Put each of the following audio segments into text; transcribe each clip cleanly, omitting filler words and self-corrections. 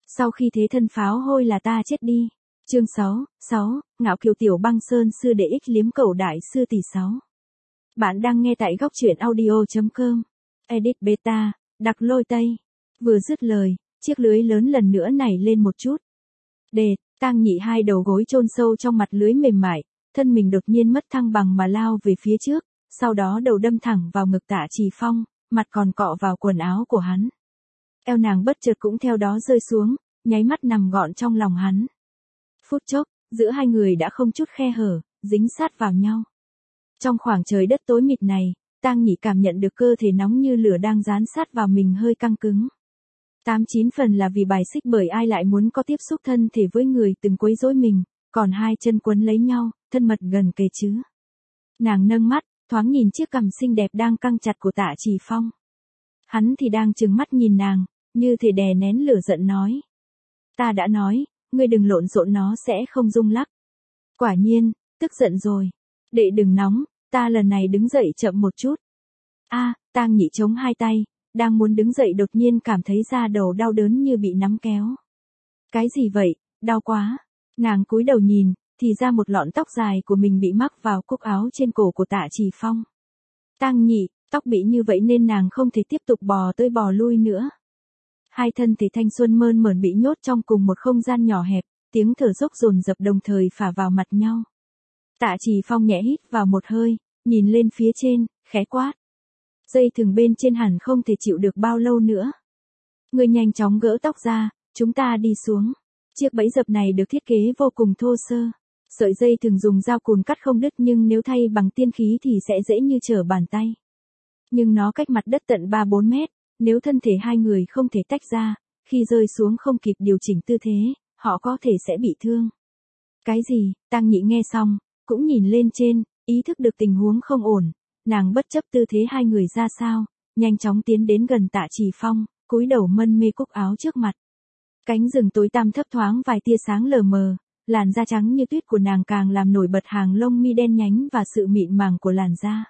Sau khi thế thân pháo hôi là ta chết đi. Chương 6, Ngạo Kiều Tiểu Băng Sơn sư đệ ích liếm cẩu đại sư tỷ 6. Bạn đang nghe tại góc truyện audio.com. Edit beta, đặc lôi tây. Vừa dứt lời, chiếc lưới lớn lần nữa nảy lên một chút. Đệt, Tang Nhị hai đầu gối chôn sâu trong mặt lưới mềm mại, thân mình đột nhiên mất thăng bằng mà lao về phía trước, sau đó đầu đâm thẳng vào ngực Tạ Trì Phong, mặt còn cọ vào quần áo của hắn. Eo nàng bất chợt cũng theo đó rơi xuống, nháy mắt nằm gọn trong lòng hắn. Phút chốc, giữa hai người đã không chút khe hở, dính sát vào nhau. Trong khoảng trời đất tối mịt này, Tang Nhị cảm nhận được cơ thể nóng như lửa đang dán sát vào mình hơi căng cứng. 8-9 phần là vì bài xích bởi ai lại muốn có tiếp xúc thân thể với người từng quấy rối mình, còn hai chân quấn lấy nhau, thân mật gần kề chứ. Nàng nâng mắt, thoáng nhìn chiếc cằm xinh đẹp đang căng chặt của Tạ Trì Phong. Hắn thì đang trừng mắt nhìn nàng, như thể đè nén lửa giận nói. Ta đã nói, ngươi đừng lộn xộn nó sẽ không rung lắc. Quả nhiên, tức giận rồi. Đệ đừng nóng, ta lần này đứng dậy chậm một chút. Tang Nhị chống hai tay, đang muốn đứng dậy đột nhiên cảm thấy da đầu đau đớn như bị nắm kéo. Cái gì vậy, đau quá. Nàng cúi đầu nhìn, thì ra một lọn tóc dài của mình bị mắc vào cúc áo trên cổ của Tạ Trì Phong. Tang Nhị, tóc bị như vậy nên nàng không thể tiếp tục bò tới bò lui nữa. Hai thân thể thanh xuân mơn mởn bị nhốt trong cùng một không gian nhỏ hẹp, tiếng thở dốc dồn dập đồng thời phả vào mặt nhau. Tạ Trì Phong nhẹ hít vào một hơi, nhìn lên phía trên, khẽ quát. Dây thừng bên trên hẳn không thể chịu được bao lâu nữa. Ngươi nhanh chóng gỡ tóc ra, chúng ta đi xuống. Chiếc bẫy dập này được thiết kế vô cùng thô sơ. Sợi dây thường dùng dao cùn cắt không đứt nhưng nếu thay bằng tiên khí thì sẽ dễ như trở bàn tay. Nhưng nó cách mặt đất tận 3-4 mét, nếu thân thể hai người không thể tách ra, khi rơi xuống không kịp điều chỉnh tư thế, họ có thể sẽ bị thương. Cái gì? Tang Nhị nghe xong, cũng nhìn lên trên, ý thức được tình huống không ổn, nàng bất chấp tư thế hai người ra sao, nhanh chóng tiến đến gần Tạ Trì Phong, cúi đầu mân mê cúc áo trước mặt. Cánh rừng tối tăm thấp thoáng vài tia sáng lờ mờ, làn da trắng như tuyết của nàng càng làm nổi bật hàng lông mi đen nhánh và sự mịn màng của làn da.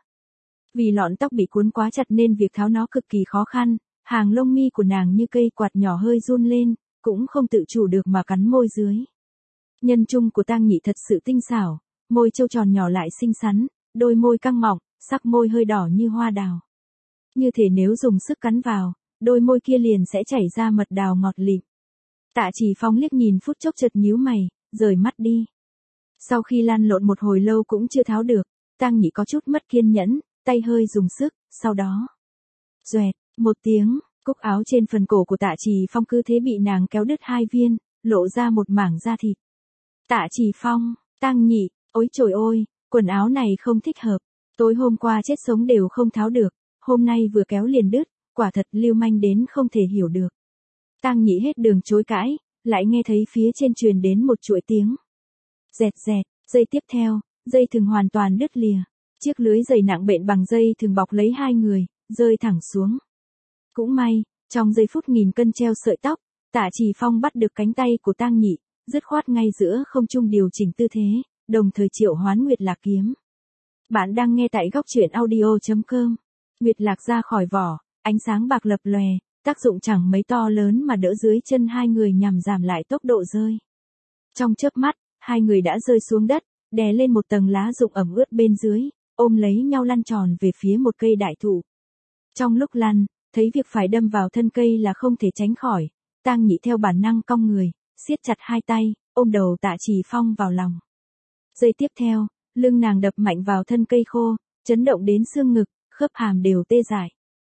Vì lọn tóc bị cuốn quá chặt nên việc tháo nó cực kỳ khó khăn, hàng lông mi của nàng như cây quạt nhỏ hơi run lên, cũng không tự chủ được mà cắn môi dưới. Nhân trung của Tang Nhị thật sự tinh xảo, môi trâu tròn nhỏ lại xinh xắn, đôi môi căng mọng, sắc môi hơi đỏ như hoa đào. Như thể nếu dùng sức cắn vào, đôi môi kia liền sẽ chảy ra mật đào ngọt lịm. Tạ Trì Phong liếc nhìn phút chốc chợt nhíu mày, rời mắt đi. Sau khi lăn lộn một hồi lâu cũng chưa tháo được, Tang Nhị có chút mất kiên nhẫn, tay hơi dùng sức, sau đó. Doẹt, một tiếng, cúc áo trên phần cổ của Tạ Trì Phong cứ thế bị nàng kéo đứt hai viên, lộ ra một mảng da thịt. Tạ Trì Phong, Tang Nhị, ôi trời ơi, quần áo này không thích hợp. Tối hôm qua chết sống đều không tháo được, hôm nay vừa kéo liền đứt, quả thật lưu manh đến không thể hiểu được. Tang Nhị hết đường chối cãi, lại nghe thấy phía trên truyền đến một chuỗi tiếng. Dẹt dẹt, giây tiếp theo, dây thừng hoàn toàn đứt lìa. Chiếc lưới dày nặng bện bằng dây thừng bọc lấy hai người, rơi thẳng xuống. Cũng may, trong giây phút nghìn cân treo sợi tóc, Tạ Trì Phong bắt được cánh tay của Tang Nhị, dứt khoát ngay giữa không trung điều chỉnh tư thế, đồng thời triệu hoán Nguyệt Lạc kiếm. Bạn đang nghe tại góc truyện audio.com. Nguyệt Lạc ra khỏi vỏ, ánh sáng bạc lập lòe, tác dụng chẳng mấy to lớn mà đỡ dưới chân hai người nhằm giảm lại tốc độ rơi. Trong chớp mắt, hai người đã rơi xuống đất, đè lên một tầng lá rụng ẩm ướt bên dưới, ôm lấy nhau lăn tròn về phía một cây đại thụ. Trong lúc lăn, thấy việc phải đâm vào thân cây là không thể tránh khỏi, Tang Nhị theo bản năng cong người, siết chặt hai tay, ôm đầu Tạ Trì Phong vào lòng. Giây tiếp theo, lưng nàng đập mạnh vào thân cây khô, chấn động đến xương ngực, khớp hàm đều tê dại.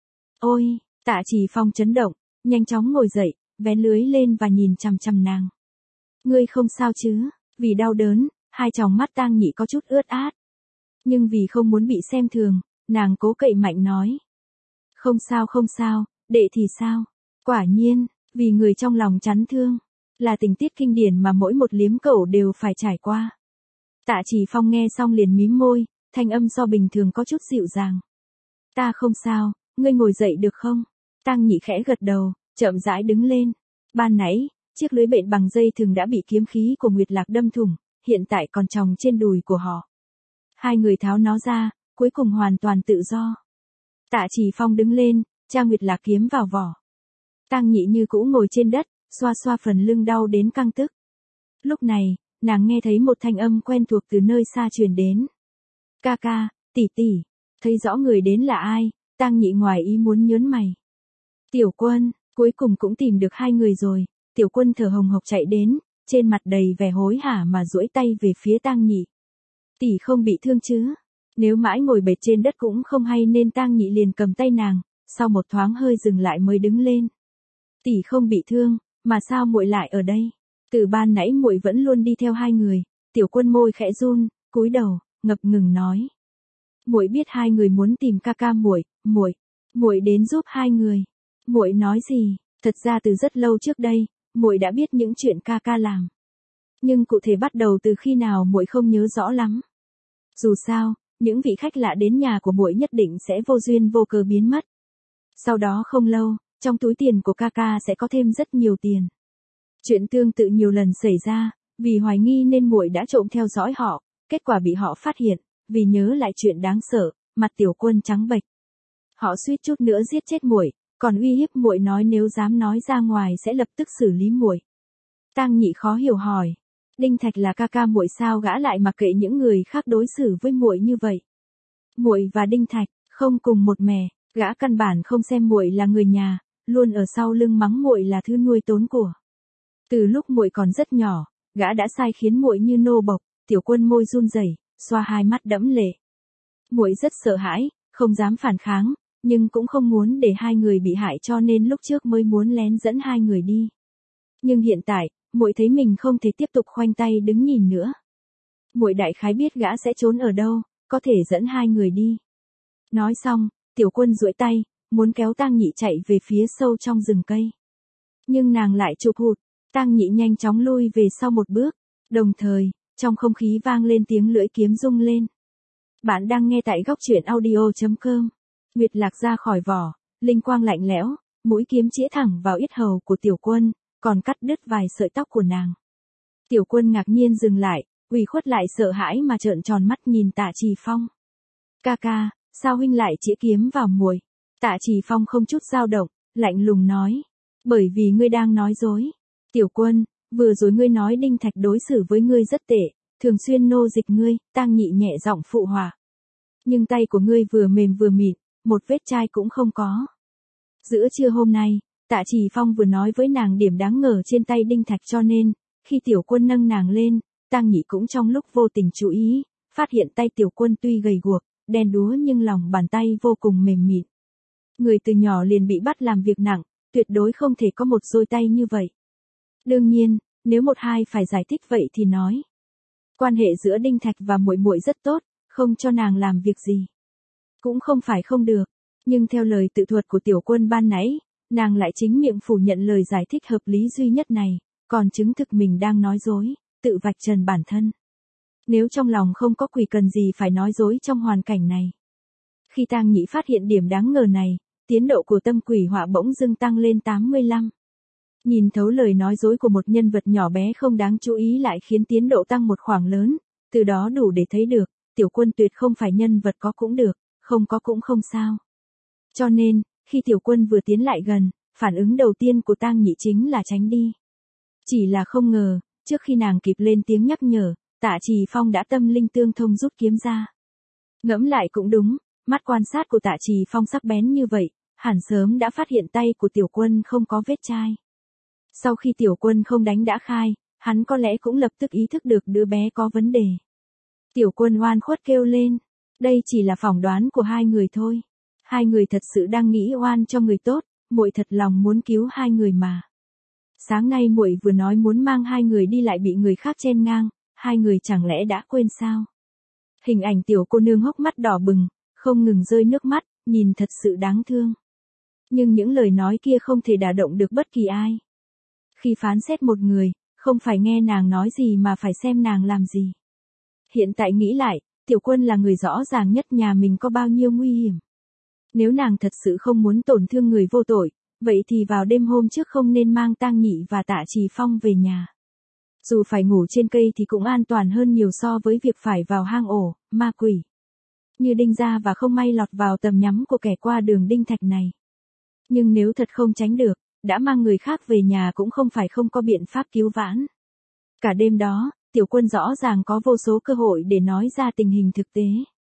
Ôi, Tạ Trì Phong chấn động, nhanh chóng ngồi dậy, vén lưới lên và nhìn chằm chằm nàng. Ngươi không sao chứ? Vì đau đớn, hai tròng mắt Tang Nhị có chút ướt át. Nhưng vì không muốn bị xem thường, nàng cố cậy mạnh nói. Không sao, đệ thì sao? Quả nhiên, vì người trong lòng chán thương, là tình tiết kinh điển mà mỗi một liếm cẩu đều phải trải qua. Tạ Trì Phong nghe xong liền mím môi, thanh âm so bình thường có chút dịu dàng. Ta không sao, ngươi ngồi dậy được không? Tang Nhị khẽ gật đầu, chậm rãi đứng lên. Ban nãy, chiếc lưới bện bằng dây thừng đã bị kiếm khí của Nguyệt Lạc đâm thủng, hiện tại còn tròng trên đùi của họ. Hai người tháo nó ra, cuối cùng hoàn toàn tự do. Tạ Trì Phong đứng lên, tra Nguyệt Lạc kiếm vào vỏ. Tang Nhị như cũ ngồi trên đất, xoa xoa phần lưng đau đến căng tức. Lúc này, nàng nghe thấy một thanh âm quen thuộc từ nơi xa truyền đến. Ca ca, tỷ tỷ, thấy rõ người đến là ai, Tang Nhị ngoài ý muốn nhớn mày. Tiểu Quân, cuối cùng cũng tìm được hai người rồi. Tiểu Quân thở hồng hộc chạy đến, trên mặt đầy vẻ hối hả mà duỗi tay về phía Tang Nhị. Tỷ không bị thương chứ? Nếu mãi ngồi bệt trên đất cũng không hay nên Tang Nhị liền cầm tay nàng, sau một thoáng hơi dừng lại mới đứng lên. Tỷ không bị thương, mà sao muội lại ở đây? Từ ban nãy muội vẫn luôn đi theo hai người. Tiểu Quân môi khẽ run, cúi đầu, ngập ngừng nói. Muội biết hai người muốn tìm ca ca muội, muội đến giúp hai người. Muội nói gì? Thật ra từ rất lâu trước đây, muội đã biết những chuyện ca ca làm. Nhưng cụ thể bắt đầu từ khi nào muội không nhớ rõ lắm. Dù sao, những vị khách lạ đến nhà của muội nhất định sẽ vô duyên vô cớ biến mất. Sau đó không lâu, trong túi tiền của ca ca sẽ có thêm rất nhiều tiền. Chuyện tương tự nhiều lần xảy ra, vì hoài nghi nên muội đã trộm theo dõi họ, kết quả bị họ phát hiện, vì nhớ lại chuyện đáng sợ, mặt Tiểu Quân trắng bệch. Họ suýt chút nữa giết chết muội, còn uy hiếp muội nói nếu dám nói ra ngoài sẽ lập tức xử lý muội. Tang Nhị khó hiểu hỏi, Đinh Thạch là ca ca muội sao gã lại mặc kệ những người khác đối xử với muội như vậy? Muội và Đinh Thạch không cùng một mẹ, gã căn bản không xem muội là người nhà, luôn ở sau lưng mắng muội là thứ nuôi tốn của. Từ lúc muội còn rất nhỏ, gã đã sai khiến muội như nô bộc. Tiểu Quân môi run rẩy, xoa hai mắt đẫm lệ. Muội rất sợ hãi, không dám phản kháng, nhưng cũng không muốn để hai người bị hại cho nên lúc trước mới muốn lén dẫn hai người đi. Nhưng hiện tại, muội thấy mình không thể tiếp tục khoanh tay đứng nhìn nữa. Muội đại khái biết gã sẽ trốn ở đâu, có thể dẫn hai người đi. Nói xong, Tiểu Quân duỗi tay, muốn kéo Tang Nhị chạy về phía sâu trong rừng cây. Nhưng nàng lại chụp hụt, Tang Nhị nhanh chóng lui về sau một bước, đồng thời, trong không khí vang lên tiếng lưỡi kiếm rung lên. Bạn đang nghe tại góc truyện audio.com. Nguyệt lạc ra khỏi vỏ, linh quang lạnh lẽo, mũi kiếm chĩa thẳng vào yết hầu của Tiểu Quân, còn cắt đứt vài sợi tóc của nàng. Tiểu Quân ngạc nhiên dừng lại, ủy khuất lại sợ hãi mà trợn tròn mắt nhìn Tạ Trì Phong. Ca ca, sao huynh lại chĩa kiếm vào muội? Tạ Trì Phong không chút dao động, lạnh lùng nói. Bởi vì ngươi đang nói dối. Tiểu Quân, vừa rồi ngươi nói Đinh Thạch đối xử với ngươi rất tệ, thường xuyên nô dịch ngươi, Tang Nhị nhẹ giọng phụ họa. Nhưng tay của ngươi vừa mềm vừa mịn, một vết chai cũng không có. Giữa trưa hôm nay, Tạ Trì Phong vừa nói với nàng điểm đáng ngờ trên tay Đinh Thạch cho nên, khi Tiểu Quân nâng nàng lên, Tang Nhị cũng trong lúc vô tình chú ý, phát hiện tay Tiểu Quân tuy gầy guộc, đen đúa nhưng lòng bàn tay vô cùng mềm mịn. Người từ nhỏ liền bị bắt làm việc nặng, tuyệt đối không thể có một đôi tay như vậy. Đương nhiên, nếu một hai phải giải thích vậy thì nói. Quan hệ giữa Đinh Thạch và muội muội rất tốt, không cho nàng làm việc gì. Cũng không phải không được, nhưng theo lời tự thuật của Tiểu Quân ban nãy, nàng lại chính miệng phủ nhận lời giải thích hợp lý duy nhất này, còn chứng thực mình đang nói dối, tự vạch trần bản thân. Nếu trong lòng không có quỷ cần gì phải nói dối trong hoàn cảnh này. Khi Tang Nhị phát hiện điểm đáng ngờ này, tiến độ của tâm quỷ họa bỗng dưng tăng lên 85. Nhìn thấu lời nói dối của một nhân vật nhỏ bé không đáng chú ý lại khiến tiến độ tăng một khoảng lớn, từ đó đủ để thấy được, Tiểu Quân tuyệt không phải nhân vật có cũng được, không có cũng không sao. Cho nên, khi Tiểu Quân vừa tiến lại gần, phản ứng đầu tiên của Tang Nhị chính là tránh đi. Chỉ là không ngờ, trước khi nàng kịp lên tiếng nhắc nhở, Tạ Trì Phong đã tâm linh tương thông rút kiếm ra. Ngẫm lại cũng đúng, mắt quan sát của Tạ Trì Phong sắc bén như vậy, hẳn sớm đã phát hiện tay của Tiểu Quân không có vết chai. Sau khi Tiểu Quân không đánh đã khai, hắn có lẽ cũng lập tức ý thức được đứa bé có vấn đề. Tiểu Quân oan khuất kêu lên, đây chỉ là phỏng đoán của hai người thôi. Hai người thật sự đang nghĩ oan cho người tốt, muội thật lòng muốn cứu hai người mà. Sáng nay muội vừa nói muốn mang hai người đi lại bị người khác chen ngang, hai người chẳng lẽ đã quên sao? Hình ảnh Tiểu cô nương hốc mắt đỏ bừng, không ngừng rơi nước mắt, nhìn thật sự đáng thương. Nhưng những lời nói kia không thể đả động được bất kỳ ai. Khi phán xét một người, không phải nghe nàng nói gì mà phải xem nàng làm gì. Hiện tại nghĩ lại, Tiểu Quân là người rõ ràng nhất nhà mình có bao nhiêu nguy hiểm. Nếu nàng thật sự không muốn tổn thương người vô tội, vậy thì vào đêm hôm trước không nên mang Tang Nhị và Tạ Trì Phong về nhà. Dù phải ngủ trên cây thì cũng an toàn hơn nhiều so với việc phải vào hang ổ, ma quỷ. Như Đinh gia và không may lọt vào tầm nhắm của kẻ qua đường Đinh Thạch này. Nhưng nếu thật không tránh được, đã mang người khác về nhà cũng không phải không có biện pháp cứu vãn. Cả đêm đó, Tiểu Quân rõ ràng có vô số cơ hội để nói ra tình hình thực tế.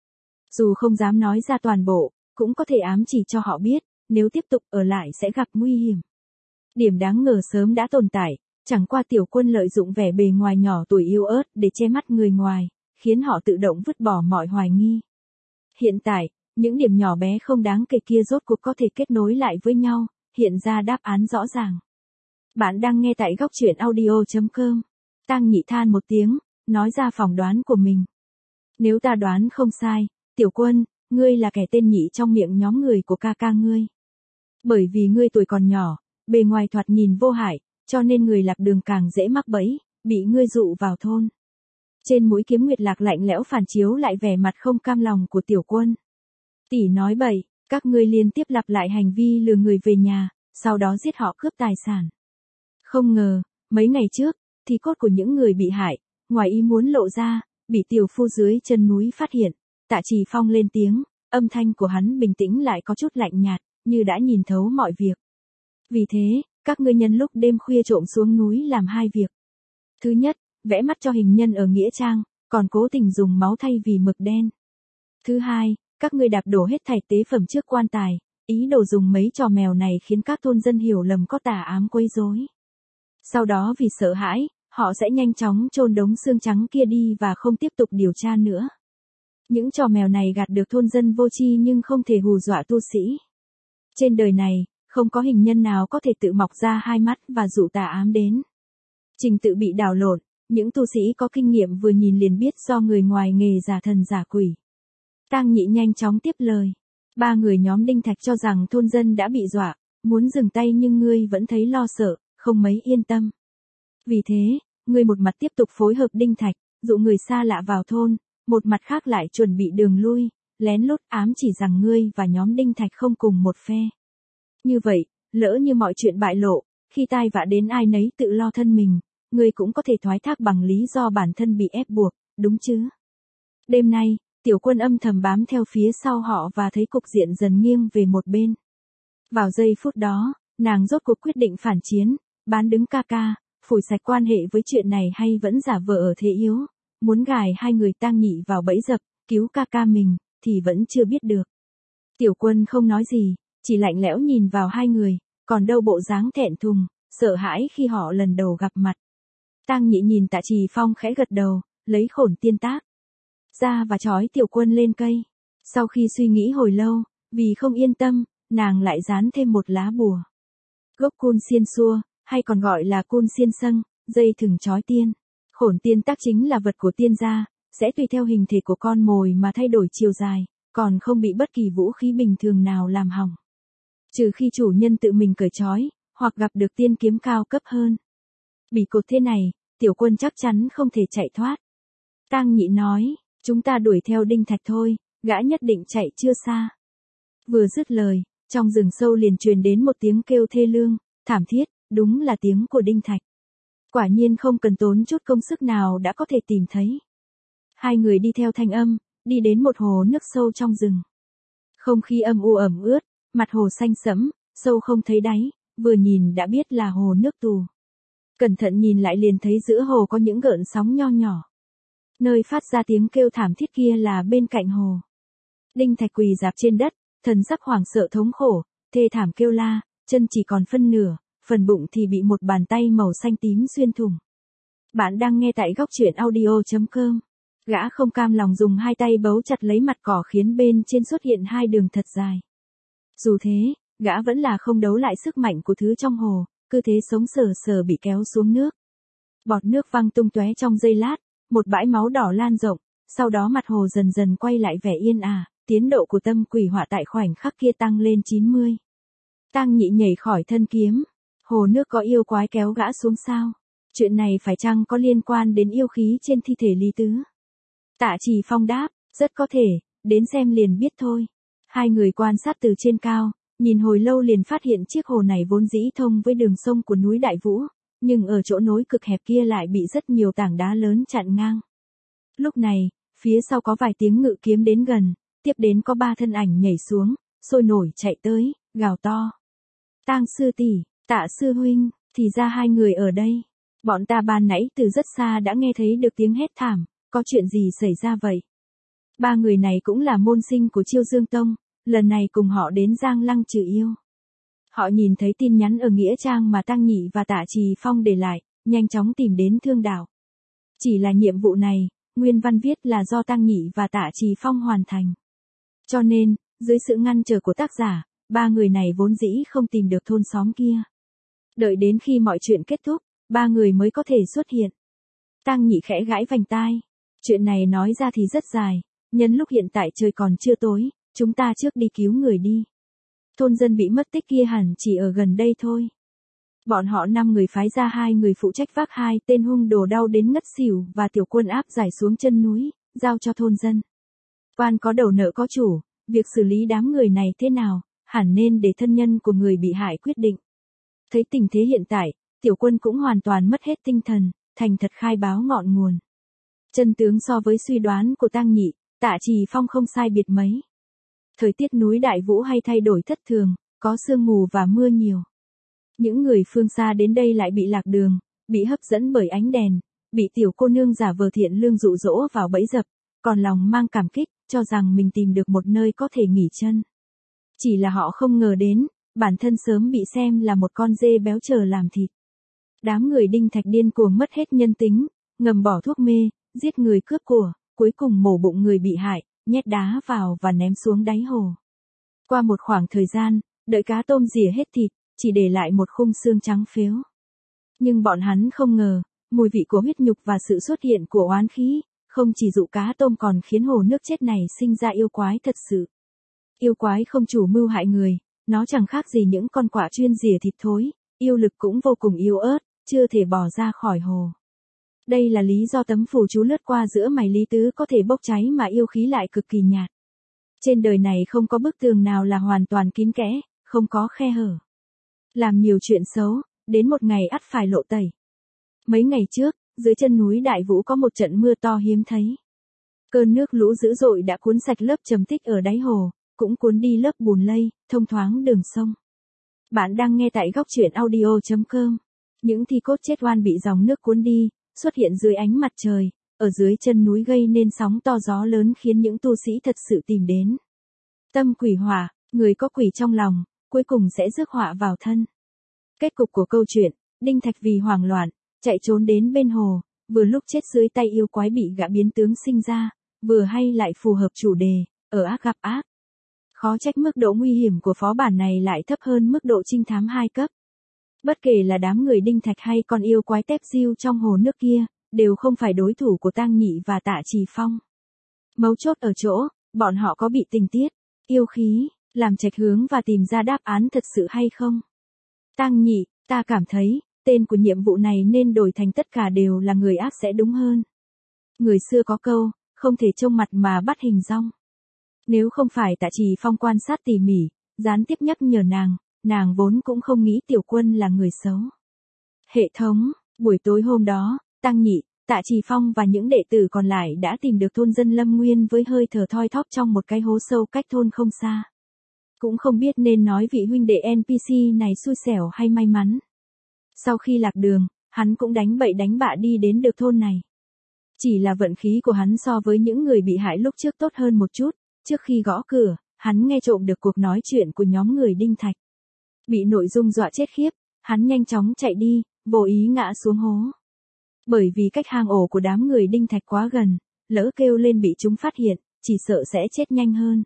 Dù không dám nói ra toàn bộ, cũng có thể ám chỉ cho họ biết, nếu tiếp tục ở lại sẽ gặp nguy hiểm. Điểm đáng ngờ sớm đã tồn tại, chẳng qua Tiểu Quân lợi dụng vẻ bề ngoài nhỏ tuổi yếu ớt để che mắt người ngoài, khiến họ tự động vứt bỏ mọi hoài nghi. Hiện tại, những điểm nhỏ bé không đáng kể kia rốt cuộc có thể kết nối lại với nhau, hiện ra đáp án rõ ràng. Bạn đang nghe tại góc truyện audio.com. Tang Nhị than một tiếng, nói ra phỏng đoán của mình. Nếu ta đoán không sai, Tiểu Quân, ngươi là kẻ tên nhị trong miệng nhóm người của ca ca ngươi. Bởi vì ngươi tuổi còn nhỏ, bề ngoài thoạt nhìn vô hại, cho nên người lạc đường càng dễ mắc bẫy, bị ngươi dụ vào thôn. Trên mũi kiếm nguyệt lạc lạnh lẽo phản chiếu lại vẻ mặt không cam lòng của Tiểu Quân. Tỷ nói bậy, các ngươi liên tiếp lặp lại hành vi lừa người về nhà, sau đó giết họ cướp tài sản. Không ngờ, mấy ngày trước, thì cốt của những người bị hại, ngoài ý muốn lộ ra, bị tiểu phu dưới chân núi phát hiện. Tạ Trì Phong lên tiếng, âm thanh của hắn bình tĩnh lại có chút lạnh nhạt, như đã nhìn thấu mọi việc. Vì thế, các ngươi nhân lúc đêm khuya trộm xuống núi làm hai việc. Thứ nhất, vẽ mắt cho hình nhân ở nghĩa trang, còn cố tình dùng máu thay vì mực đen. Thứ hai, các ngươi đạp đổ hết thảy tế phẩm trước quan tài, ý đồ dùng mấy trò mèo này khiến các thôn dân hiểu lầm có tà ám quấy rối. Sau đó vì sợ hãi, họ sẽ nhanh chóng chôn đống xương trắng kia đi và không tiếp tục điều tra nữa. Những trò mèo này gạt được thôn dân vô tri nhưng không thể hù dọa tu sĩ. Trên đời này, không có hình nhân nào có thể tự mọc ra hai mắt và dụ tà ám đến. Trình tự bị đảo lộn, những tu sĩ có kinh nghiệm vừa nhìn liền biết do người ngoài nghề giả thần giả quỷ. Tang Nhị nhanh chóng tiếp lời. Ba người nhóm Đinh Thạch cho rằng thôn dân đã bị dọa, muốn dừng tay nhưng ngươi vẫn thấy lo sợ, không mấy yên tâm. Vì thế, ngươi một mặt tiếp tục phối hợp Đinh Thạch, dụ người xa lạ vào thôn, một mặt khác lại chuẩn bị đường lui, lén lút ám chỉ rằng ngươi và nhóm Đinh Thạch không cùng một phe. Như vậy, lỡ như mọi chuyện bại lộ, khi tai vạ đến ai nấy tự lo thân mình, ngươi cũng có thể thoái thác bằng lý do bản thân bị ép buộc, đúng chứ? Đêm nay, Tiểu Quân âm thầm bám theo phía sau họ và thấy cục diện dần nghiêng về một bên. Vào giây phút đó, nàng rốt cuộc quyết định phản chiến, bán đứng ca ca, phủi sạch quan hệ với chuyện này hay vẫn giả vờ ở thế yếu, muốn gài hai người Tang Nhị vào bẫy dập, cứu ca ca mình, thì vẫn chưa biết được. Tiểu Quân không nói gì, chỉ lạnh lẽo nhìn vào hai người, còn đâu bộ dáng thẹn thùng, sợ hãi khi họ lần đầu gặp mặt. Tang Nhị nhìn Tạ Trì Phong khẽ gật đầu, lấy khổn tiên tác ra và trói Tiểu Quân lên cây. Sau khi suy nghĩ hồi lâu, vì không yên tâm, nàng lại dán thêm một lá bùa. Gốc cun xiên xua, hay còn gọi là cun xiên sâng, dây thừng trói tiên. Khổn tiên tác chính là vật của tiên gia, sẽ tùy theo hình thể của con mồi mà thay đổi chiều dài, còn không bị bất kỳ vũ khí bình thường nào làm hỏng. Trừ khi chủ nhân tự mình cởi trói, hoặc gặp được tiên kiếm cao cấp hơn. Bị cột thế này, Tiểu Quân chắc chắn không thể chạy thoát. Tang Nhị nói, chúng ta đuổi theo Đinh Thạch thôi, gã nhất định chạy chưa xa. Vừa dứt lời, trong rừng sâu liền truyền đến một tiếng kêu thê lương, thảm thiết, đúng là tiếng của Đinh Thạch. Quả nhiên không cần tốn chút công sức nào đã có thể tìm thấy. Hai người đi theo thanh âm, đi đến một hồ nước sâu trong rừng. Không khí âm u ẩm ướt, mặt hồ xanh sẫm, sâu không thấy đáy, vừa nhìn đã biết là hồ nước tù. Cẩn thận nhìn lại liền thấy giữa hồ có những gợn sóng nho nhỏ. Nơi phát ra tiếng kêu thảm thiết kia là bên cạnh hồ. Đinh Thạch quỳ rạp trên đất, thần sắc hoảng sợ thống khổ, thê thảm kêu la, chân chỉ còn phân nửa, phần bụng thì bị một bàn tay màu xanh tím xuyên thủng. Bạn đang nghe tại góc truyện audio.com. Gã không cam lòng dùng hai tay bấu chặt lấy mặt cỏ khiến bên trên xuất hiện hai đường thật dài. Dù thế, gã vẫn là không đấu lại sức mạnh của thứ trong hồ, cứ thế sống sờ sờ bị kéo xuống nước. Bọt nước văng tung tóe trong giây lát, một bãi máu đỏ lan rộng, sau đó mặt hồ dần dần quay lại vẻ yên ả, tiến độ của tâm quỷ họa tại khoảnh khắc kia tăng lên 90. Tang Nhị nhảy khỏi thân kiếm, hồ nước có yêu quái kéo gã xuống sao? Chuyện này phải chăng có liên quan đến yêu khí trên thi thể Lý Tứ? Tạ Trì Phong đáp, rất có thể, đến xem liền biết thôi. Hai người quan sát từ trên cao, nhìn hồi lâu liền phát hiện chiếc hồ này vốn dĩ thông với đường sông của núi Đại Vũ, nhưng ở chỗ nối cực hẹp kia lại bị rất nhiều tảng đá lớn chặn ngang. Lúc này, phía sau có vài tiếng ngự kiếm đến gần, tiếp đến có ba thân ảnh nhảy xuống, sôi nổi chạy tới, gào to. Tang sư tỷ, Tạ sư huynh, thì ra hai người ở đây. Bọn ta ban nãy từ rất xa đã nghe thấy được tiếng hét thảm, có chuyện gì xảy ra vậy? Ba người này cũng là môn sinh của Chiêu Dương Tông, lần này cùng họ đến Giang Lăng trừ yêu. Họ nhìn thấy tin nhắn ở nghĩa trang mà Tăng Nhị và Tạ Trì Phong để lại, nhanh chóng tìm đến Thương Đảo. Chỉ là nhiệm vụ này, nguyên văn viết là do Tăng Nhị và Tạ Trì Phong hoàn thành. Cho nên, dưới sự ngăn trở của tác giả, ba người này vốn dĩ không tìm được thôn xóm kia. Đợi đến khi mọi chuyện kết thúc, ba người mới có thể xuất hiện. Tăng Nhị khẽ gãi vành tai. Chuyện này nói ra thì rất dài, nhân lúc hiện tại trời còn chưa tối, chúng ta trước đi cứu người đi. Thôn dân bị mất tích kia hẳn chỉ ở gần đây thôi. Bọn họ 5 người phái ra 2 người phụ trách vác 2 tên hung đồ đau đến ngất xỉu và Tiểu Quân áp giải xuống chân núi, giao cho thôn dân. Quan có đầu nợ có chủ, việc xử lý đám người này thế nào, hẳn nên để thân nhân của người bị hại quyết định. Thấy tình thế hiện tại, Tiểu Quân cũng hoàn toàn mất hết tinh thần, thành thật khai báo ngọn nguồn. Chân tướng so với suy đoán của Tăng Nhị, Tạ Trì Phong không sai biệt mấy. Thời tiết núi Đại Vũ hay thay đổi thất thường, có sương mù và mưa nhiều. Những người phương xa đến đây lại bị lạc đường, bị hấp dẫn bởi ánh đèn, bị tiểu cô nương giả vờ thiện lương dụ dỗ vào bẫy dập, còn lòng mang cảm kích, cho rằng mình tìm được một nơi có thể nghỉ chân. Chỉ là họ không ngờ đến, bản thân sớm bị xem là một con dê béo chờ làm thịt. Đám người Đinh Thạch điên cuồng mất hết nhân tính, ngầm bỏ thuốc mê, giết người cướp của, cuối cùng mổ bụng người bị hại, nhét đá vào và ném xuống đáy hồ. Qua một khoảng thời gian, đợi cá tôm rỉa hết thịt, chỉ để lại một khung xương trắng phếu. Nhưng bọn hắn không ngờ, mùi vị của huyết nhục và sự xuất hiện của oán khí, không chỉ dụ cá tôm còn khiến hồ nước chết này sinh ra yêu quái thật sự. Yêu quái không chủ mưu hại người, nó chẳng khác gì những con quạ chuyên rỉa thịt thối, yêu lực cũng vô cùng yếu ớt, chưa thể bỏ ra khỏi hồ. Đây là lý do tấm phù chú lướt qua giữa mày Lý Tứ có thể bốc cháy mà yêu khí lại cực kỳ nhạt. Trên đời này không có bức tường nào là hoàn toàn kín kẽ, không có khe hở. Làm nhiều chuyện xấu, đến một ngày ắt phải lộ tẩy. Mấy ngày trước, dưới chân núi Đại Vũ có một trận mưa to hiếm thấy. Cơn nước lũ dữ dội đã cuốn sạch lớp trầm tích ở đáy hồ, cũng cuốn đi lớp bùn lây, thông thoáng đường sông. Bạn đang nghe tại góc truyện audio.com. Những thi cốt chết oan bị dòng nước cuốn đi, xuất hiện dưới ánh mặt trời, ở dưới chân núi gây nên sóng to gió lớn khiến những tu sĩ thật sự tìm đến. Tâm quỷ hỏa, người có quỷ trong lòng, cuối cùng sẽ rước họa vào thân. Kết cục của câu chuyện, Đinh Thạch vì hoảng loạn, chạy trốn đến bên hồ, vừa lúc chết dưới tay yêu quái bị gã biến tướng sinh ra, vừa hay lại phù hợp chủ đề, ở ác gặp ác. Khó trách mức độ nguy hiểm của phó bản này lại thấp hơn mức độ trinh thám 2 cấp. Bất kể là đám người Đinh Thạch hay con yêu quái tép diêu trong hồ nước kia, đều không phải đối thủ của Tăng Nhị và Tạ Trì Phong. Mấu chốt ở chỗ, bọn họ có bị tình tiết, yêu khí, làm chệch hướng và tìm ra đáp án thật sự hay không. Tăng Nhị, ta cảm thấy, tên của nhiệm vụ này nên đổi thành tất cả đều là người ác sẽ đúng hơn. Người xưa có câu, không thể trông mặt mà bắt hình dong. Nếu không phải Tạ Trì Phong quan sát tỉ mỉ, gián tiếp nhắc nhở nàng vốn cũng không nghĩ Tiểu Quân là người xấu. Hệ thống, buổi tối hôm đó, Tăng Nhị, Tạ Trì Phong và những đệ tử còn lại đã tìm được thôn dân Lâm Nguyên với hơi thở thoi thóp trong một cái hố sâu cách thôn không xa. Cũng không biết nên nói vị huynh đệ NPC này xui xẻo hay may mắn. Sau khi lạc đường, hắn cũng đánh bậy đánh bạ đi đến được thôn này. Chỉ là vận khí của hắn so với những người bị hại lúc trước tốt hơn một chút, trước khi gõ cửa, hắn nghe trộm được cuộc nói chuyện của nhóm người Đinh Thạch. Bị nội dung dọa chết khiếp, hắn nhanh chóng chạy đi, vô ý ngã xuống hố. Bởi vì cách hang ổ của đám người Đinh Thạch quá gần, lỡ kêu lên bị chúng phát hiện, chỉ sợ sẽ chết nhanh hơn.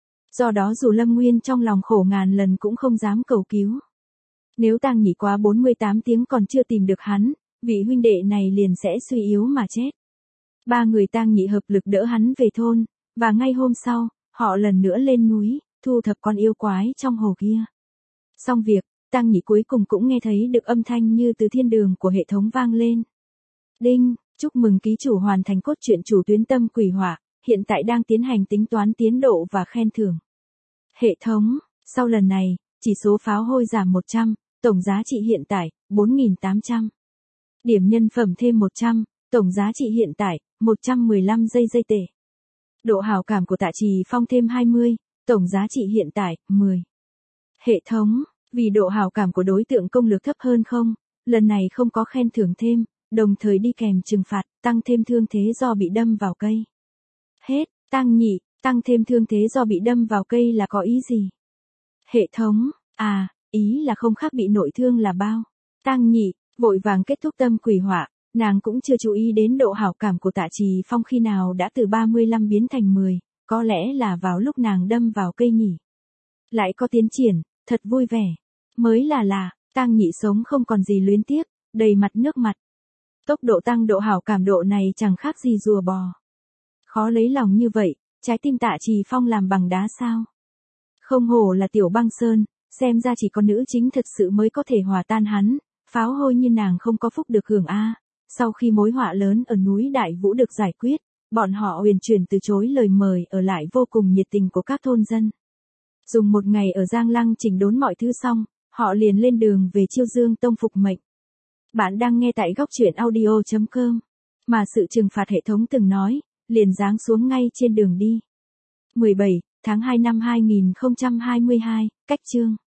Do đó dù Lâm Nguyên trong lòng khổ ngàn lần cũng không dám cầu cứu. Nếu Tăng Nhị quá 48 tiếng còn chưa tìm được hắn, vị huynh đệ này liền sẽ suy yếu mà chết. Ba người Tăng Nhị hợp lực đỡ hắn về thôn, và ngay hôm sau, họ lần nữa lên núi, thu thập con yêu quái trong hồ kia. Xong việc, Tăng Nhị cuối cùng cũng nghe thấy được âm thanh như từ thiên đường của hệ thống vang lên. Đinh, chúc mừng ký chủ hoàn thành cốt truyện chủ tuyến Tâm Quỷ Hỏa, hiện tại đang tiến hành tính toán tiến độ và khen thưởng. Hệ thống, sau lần này, chỉ số pháo hôi giảm 100, tổng giá trị hiện tại, 4.800. Điểm nhân phẩm thêm 100, tổng giá trị hiện tại, 115 giây tệ. Độ hảo cảm của Tạ Trì Phong thêm 20, tổng giá trị hiện tại, 10. Hệ thống, Vì độ hảo cảm của đối tượng công lược thấp hơn không, lần này không có khen thưởng thêm, đồng thời đi kèm trừng phạt, tăng thêm thương thế do bị đâm vào cây. Hết, Tăng Nhị, tăng thêm thương thế do bị đâm vào cây là có ý gì? Hệ thống, ý là không khác bị nội thương là bao. Tăng Nhị, vội vàng kết thúc tâm quỷ họa, nàng cũng chưa chú ý đến độ hảo cảm của Tạ Trì Phong khi nào đã từ 35 biến thành 10, có lẽ là vào lúc nàng đâm vào cây nhỉ. Lại có tiến triển, thật vui vẻ. Mới là, Tăng Nhị sống không còn gì luyến tiếc, đầy mặt nước mặt. Tốc độ tăng độ hảo cảm độ này chẳng khác gì rùa bò. Khó lấy lòng như vậy, trái tim Tạ Trì Phong làm bằng đá sao? Không hổ là Tiểu Băng Sơn, xem ra chỉ có nữ chính thật sự mới có thể hòa tan hắn, pháo hôi như nàng không có phúc được hưởng a. Sau khi mối họa lớn ở núi Đại Vũ được giải quyết, bọn họ huyền chuyển từ chối lời mời ở lại vô cùng nhiệt tình của các thôn dân. Dùng một ngày ở Giang Lăng chỉnh đốn mọi thứ xong, họ liền lên đường về Chiêu Dương Tông phục mệnh. Bạn đang nghe tại góc truyện audio.com, mà sự trừng phạt hệ thống từng nói, liền giáng xuống ngay trên đường đi. 17 tháng 2 năm 2022, cách chương